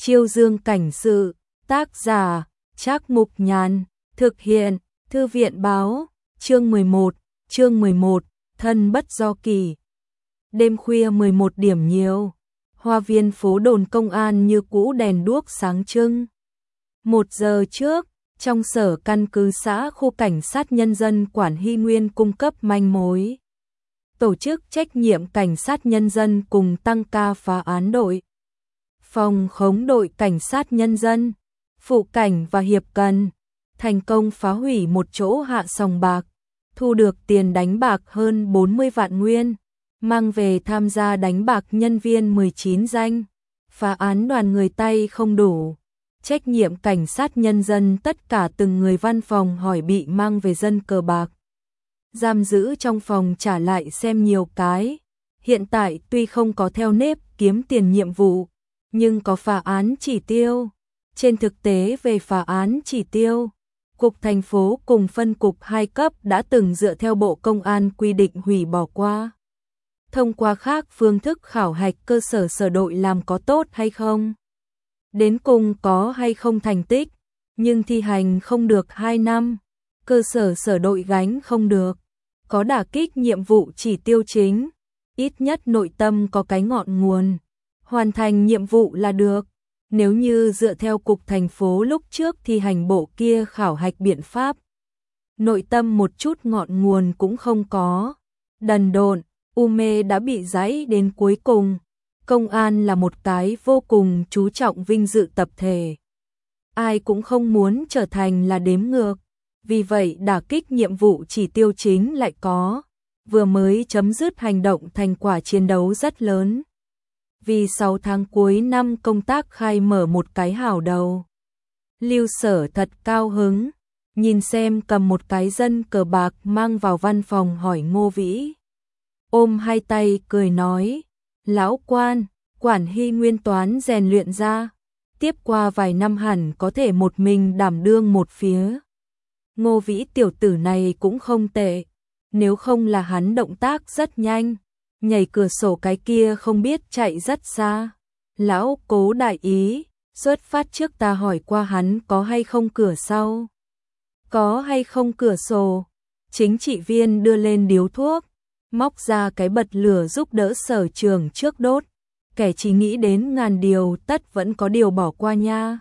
Chiêu Dương cảnh sự, tác giả, Trác Mục Nhàn, thực hiện, Thư viện báo, chương 11, thân bất do kỳ. Đêm khuya 11 điểm nhiều, hoa viên phố đồn công an như cũ đèn đuốc sáng trưng. 1 giờ trước, trong sở căn cứ xã khu cảnh sát nhân dân Quản Hy Nguyên cung cấp manh mối. Tổ chức trách nhiệm cảnh sát nhân dân cùng tăng ca phá án đội. Phòng khống đội cảnh sát nhân dân, phụ cảnh và hiệp cần, thành công phá hủy một chỗ hạ sòng bạc, thu được tiền đánh bạc hơn 40 vạn nguyên, mang về tham gia đánh bạc nhân viên 19 danh, phá án đoàn người tay không đủ. Trách nhiệm cảnh sát nhân dân tất cả từng người văn phòng hỏi bị mang về dân cờ bạc. Giam giữ trong phòng trả lại xem nhiều cái. Hiện tại tuy không có theo nếp kiếm tiền nhiệm vụ, nhưng có phá án chỉ tiêu. Trên thực tế về phá án chỉ tiêu, Cục thành phố cùng phân cục 2 cấp đã từng dựa theo Bộ Công an quy định hủy bỏ qua. Thông qua khác phương thức khảo hạch cơ sở sở đội làm có tốt hay không. Đến cùng có hay không thành tích, nhưng thi hành không được 2 năm, cơ sở sở đội gánh không được, có đả kích nhiệm vụ chỉ tiêu chính, ít nhất nội tâm có cái ngọn nguồn, hoàn thành nhiệm vụ là được. Nếu như dựa theo cục thành phố lúc trước thi hành bộ kia khảo hạch biện pháp, nội tâm một chút ngọn nguồn cũng không có, đần độn, u mê đã bị giãy đến cuối cùng. Công an là một cái vô cùng chú trọng vinh dự tập thể. Ai cũng không muốn trở thành là đếm ngược. Vì vậy đả kích nhiệm vụ chỉ tiêu chính lại có. Vừa mới chấm dứt hành động thành quả chiến đấu rất lớn. Vì 6 tháng cuối năm công tác khai mở một cái hảo đầu. Lưu Sở thật cao hứng. Nhìn xem cầm một cái dân cờ bạc mang vào văn phòng hỏi Ngô Vĩ. Ôm hai tay cười nói. Lão quan, Quản Hy Nguyên toán rèn luyện ra, tiếp qua vài năm hẳn có thể một mình đảm đương một phía. Ngô Vĩ tiểu tử này cũng không tệ, nếu không là hắn động tác rất nhanh, nhảy cửa sổ cái kia không biết chạy rất xa. Lão Cố đại ý, xuất phát trước ta hỏi qua hắn có hay không cửa sau. Có hay không cửa sổ, chính trị viên đưa lên điếu thuốc. Móc ra cái bật lửa giúp đỡ Sở Trường trước đốt, kẻ chỉ nghĩ đến ngàn điều tất vẫn có điều bỏ qua nha.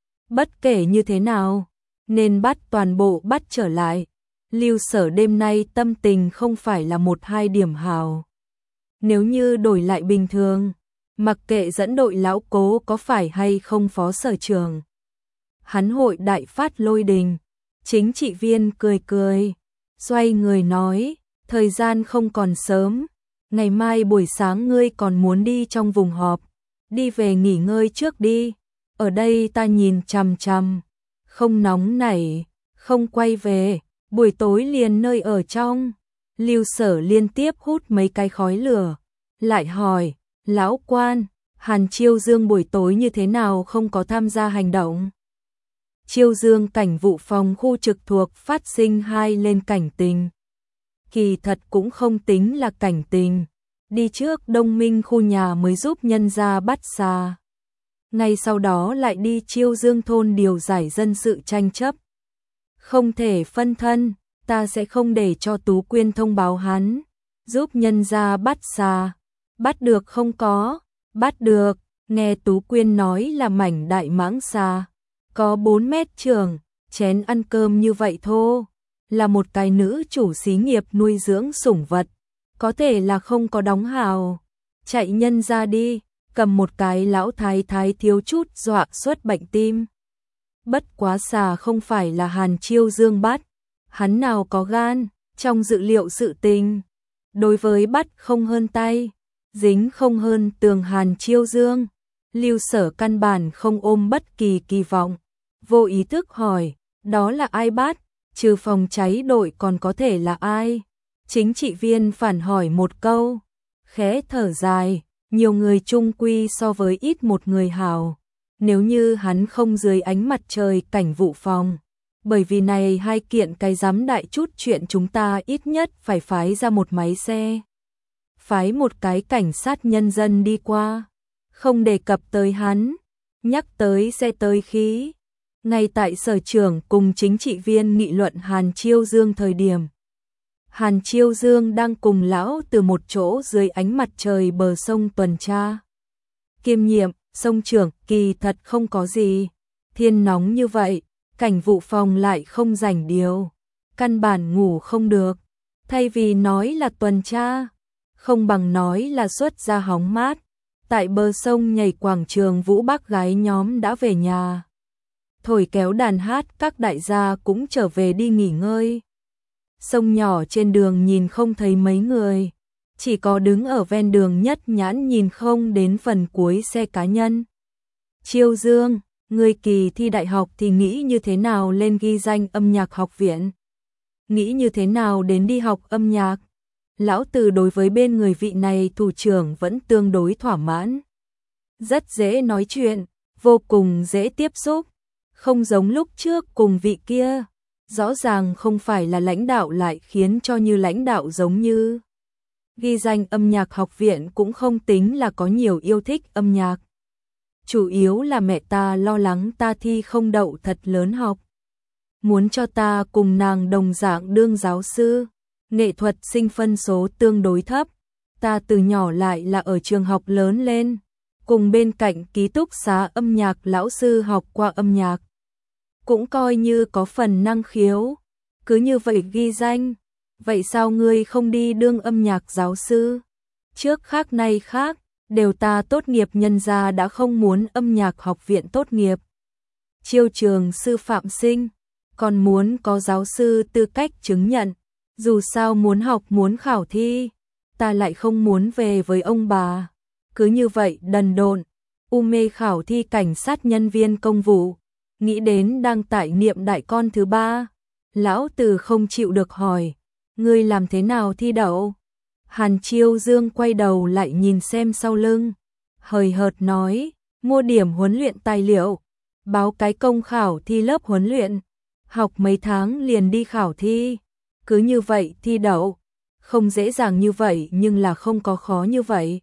Bất kể như thế nào, nên bắt toàn bộ bắt trở lại. Lưu Sở đêm nay tâm tình không phải là 1-2 điểm hào. Nếu như đổi lại bình thường, mặc kệ dẫn đội lão Cố có phải hay không phó sở trường, hắn hội đại phát lôi đình. Chính trị viên cười cười, xoay người nói. Thời gian không còn sớm, ngày mai buổi sáng ngươi còn muốn đi trong vùng họp, đi về nghỉ ngơi trước đi, ở đây ta nhìn chằm chằm, không nóng nảy, không quay về, buổi tối liền nơi ở trong. Lưu Sở liên tiếp hút mấy cái khói lửa, lại hỏi, lão quan, Hàn Chiêu Dương buổi tối như thế nào không có tham gia hành động? Chiêu Dương cảnh vụ phòng khu trực thuộc phát sinh 2 lên cảnh tình. Kỳ thật cũng không tính là cảnh tình, đi trước Đông Minh khu nhà mới giúp nhân gia bắt xà. Ngay sau đó lại đi Chiêu Dương thôn điều giải dân sự tranh chấp. Không thể phân thân, ta sẽ không để cho Tú Quyên thông báo hắn, giúp nhân gia bắt xà. Bắt được không có? Bắt được, nghe Tú Quyên nói là mảnh đại mãng xà, có 4 mét trường, chén ăn cơm như vậy thô. Là một cái nữ chủ xí nghiệp nuôi dưỡng sủng vật, có thể là không có đóng hào. Chạy nhân ra đi, cầm một cái lão thái thái thiếu chút dọa xuất bệnh tim. Bất quá xà không phải là Hàn Chiêu Dương bắt, hắn nào có gan, trong dự liệu sự tình. Đối với bắt không hơn tay, dính không hơn tường Hàn Chiêu Dương, Lưu Sở căn bản không ôm bất kỳ kỳ vọng. Vô ý thức hỏi, đó là ai bắt? Trừ phòng cháy đội còn có thể là ai? Chính trị viên phản hỏi một câu, khẽ thở dài, nhiều người chung quy so với ít một người hào. Nếu như hắn không dưới ánh mặt trời cảnh vụ phòng, bởi vì này 2 kiện cái giám đại chút chuyện chúng ta ít nhất phải phái ra một máy xe. Phái một cái cảnh sát nhân dân đi qua, không đề cập tới hắn. Nhắc tới xe tới khí. Ngay tại sở trưởng cùng chính trị viên nghị luận Hàn Chiêu Dương thời điểm. Hàn Chiêu Dương đang cùng lão từ một chỗ dưới ánh mặt trời bờ sông tuần tra. Kiêm nhiệm, sông trưởng, kỳ thật không có gì. Thiên nóng như vậy, cảnh vụ phòng lại không rảnh điều. Căn bản ngủ không được. Thay vì nói là tuần tra, không bằng nói là xuất ra hóng mát. Tại bờ sông nhảy quảng trường vũ bác gái nhóm đã về nhà. Thổi kéo đàn hát các đại gia cũng trở về đi nghỉ ngơi. Sông nhỏ trên đường nhìn không thấy mấy người. Chỉ có đứng ở ven đường nhất nhãn nhìn không đến phần cuối xe cá nhân. Chiêu Dương, người kỳ thi đại học thì nghĩ như thế nào lên ghi danh âm nhạc học viện? Nghĩ như thế nào đến đi học âm nhạc? Lão Từ đối với bên người vị này thủ trưởng vẫn tương đối thỏa mãn. Rất dễ nói chuyện, vô cùng dễ tiếp xúc. Không giống lúc trước cùng vị kia. Rõ ràng không phải là lãnh đạo lại khiến cho như lãnh đạo giống như. Ghi danh âm nhạc học viện cũng không tính là có nhiều yêu thích âm nhạc. Chủ yếu là mẹ ta lo lắng ta thi không đậu thật lớn học. Muốn cho ta cùng nàng đồng dạng đương giáo sư. Nghệ thuật sinh phân số tương đối thấp. Ta từ nhỏ lại là ở trường học lớn lên. Cùng bên cạnh ký túc xá âm nhạc lão sư học qua âm nhạc. Cũng coi như có phần năng khiếu. Cứ như vậy ghi danh. Vậy sao ngươi không đi đương âm nhạc giáo sư? Trước khác nay khác, đều ta tốt nghiệp nhân gia đã không muốn âm nhạc học viện tốt nghiệp. Chiêu trường sư phạm sinh, còn muốn có giáo sư tư cách chứng nhận. Dù sao muốn học muốn khảo thi, ta lại không muốn về với ông bà. Cứ như vậy đần độn, mê khảo thi cảnh sát nhân viên công vụ. Nghĩ đến đang tại niệm đại con thứ ba. Lão Từ không chịu được hỏi. Ngươi làm thế nào thi đậu? Hàn Chiêu Dương quay đầu lại nhìn xem sau lưng. Hời hợt nói. Mua điểm huấn luyện tài liệu. Báo cái công khảo thi lớp huấn luyện. Học mấy tháng liền đi khảo thi. Cứ như vậy thi đậu. Không dễ dàng như vậy nhưng là không có khó như vậy.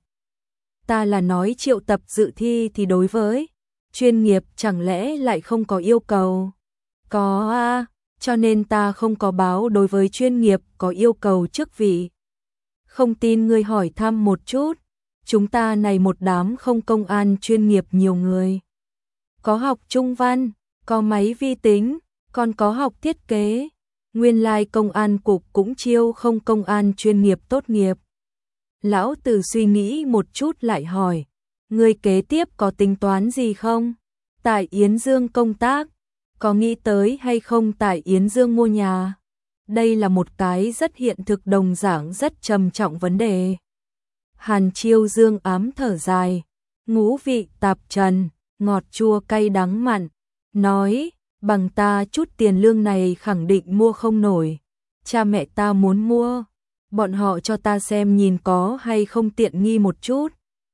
Ta là nói triệu tập dự thi thì đối với chuyên nghiệp chẳng lẽ lại không có yêu cầu? Có a, cho nên ta không có báo đối với chuyên nghiệp có yêu cầu chức vị. Không tin ngươi hỏi thăm một chút, chúng ta này một đám không công an chuyên nghiệp nhiều người. Có học trung văn, có máy vi tính, còn có học thiết kế. Nguyên lai công an cục cũng chiêu không công an chuyên nghiệp tốt nghiệp. Lão Từ suy nghĩ một chút lại hỏi. Ngươi kế tiếp có tính toán gì không? Tại Yến Dương công tác, có nghĩ tới hay không tại Yến Dương mua nhà? Đây là một cái rất hiện thực đồng dạng rất trầm trọng vấn đề. Hàn Chiêu Dương ám thở dài, ngũ vị tạp trần, ngọt chua cay đắng mặn, nói, bằng ta chút tiền lương này khẳng định mua không nổi. Cha mẹ ta muốn mua, bọn họ cho ta xem nhìn có hay không tiện nghi một chút.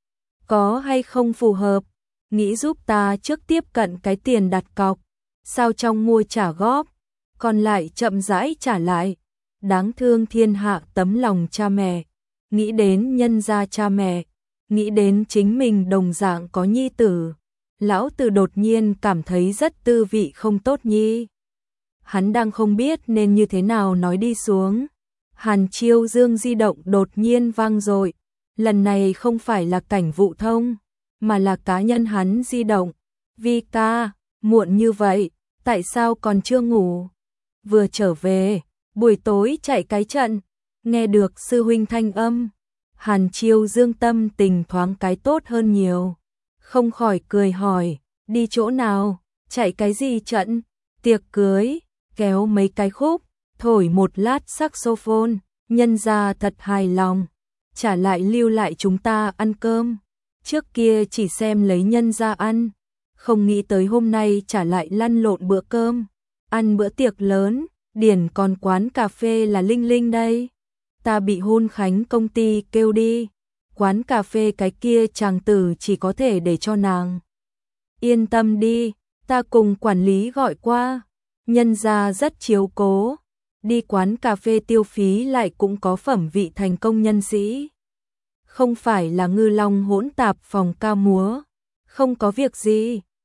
Có hay không phù hợp, nghĩ giúp ta trước tiếp cận cái tiền đặt cọc, sao trong mua trả góp, còn lại chậm rãi trả lại. Đáng thương thiên hạ tấm lòng cha mẹ, nghĩ đến nhân gia cha mẹ, nghĩ đến chính mình đồng dạng có nhi tử. Lão Từ đột nhiên cảm thấy rất tư vị không tốt nhi. Hắn đang không biết nên như thế nào nói đi xuống. Hàn Chiêu Dương di động đột nhiên vang dội. Lần này không phải là cảnh vụ thông, mà là cá nhân hắn di động. Vi ca, muộn như vậy, tại sao còn chưa ngủ? Vừa trở về, buổi tối chạy cái trận, nghe được sư huynh thanh âm. Hàn Chiêu Dương tâm tình thoáng cái tốt hơn nhiều. Không khỏi cười hỏi, đi chỗ nào, chạy cái gì trận? Tiệc cưới, kéo mấy cái khúc, thổi một lát saxophone, nhân ra thật hài lòng. Trả lại lưu lại chúng ta ăn cơm. Trước kia chỉ xem lấy nhân ra ăn, không nghĩ tới hôm nay trả lại lăn lộn bữa cơm, ăn bữa tiệc lớn, điển còn quán cà phê là Linh Linh đây. Ta bị hôn khánh công ty kêu đi, quán cà phê cái kia chàng tử chỉ có thể để cho nàng. Yên tâm đi, ta cùng quản lý gọi qua, nhân ra rất chiếu cố, đi quán cà phê tiêu phí lại cũng có phẩm vị thành công nhân sĩ. Không phải là Ngư Long hỗn tạp phòng ca múa, không có việc gì,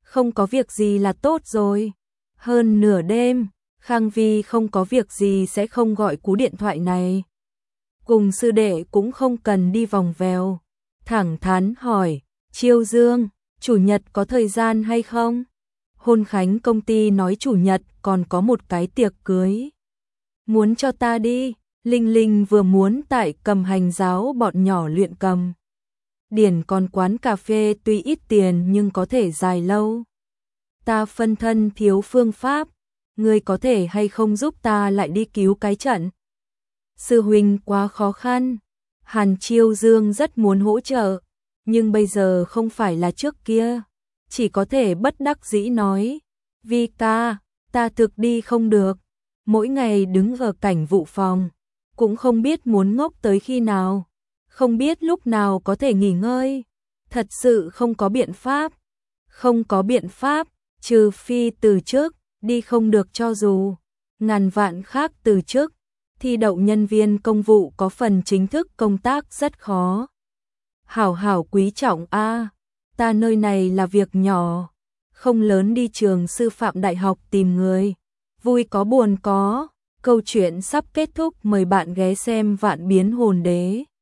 Không có việc gì là tốt rồi. Hơn nửa đêm, Khang Vi không có việc gì sẽ không gọi cú điện thoại này. Cùng sư đệ cũng không cần đi vòng vèo. Thẳng thắn hỏi, Chiêu Dương, chủ nhật có thời gian hay không? Hôn khánh công ty nói chủ nhật còn có một cái tiệc cưới. Muốn cho ta đi, Linh Linh vừa muốn tại Cầm Hành giáo bọn nhỏ luyện cầm. Điển còn quán cà phê tuy ít tiền nhưng có thể dài lâu. Ta phân thân thiếu phương pháp, ngươi có thể hay không giúp ta lại đi cứu cái trận? Sư huynh quá khó khăn. Hàn Chiêu Dương rất muốn hỗ trợ, nhưng bây giờ không phải là trước kia, chỉ có thể bất đắc dĩ nói, Vi ca, ta thực đi không được, mỗi ngày đứng ở cảnh vụ phòng, cũng không biết muốn ngốc tới khi nào, không biết lúc nào có thể nghỉ ngơi, thật sự không có biện pháp, không có biện pháp, trừ phi từ chức, đi không được cho dù ngàn vạn khác từ chức, thi đậu nhân viên công vụ có phần chính thức công tác rất khó. Hảo hảo quý trọng a, ta nơi này là việc nhỏ, không lớn đi trường sư phạm đại học tìm người, vui có buồn có, câu chuyện sắp kết thúc mời bạn ghé xem Vạn Biến Hồn Đế.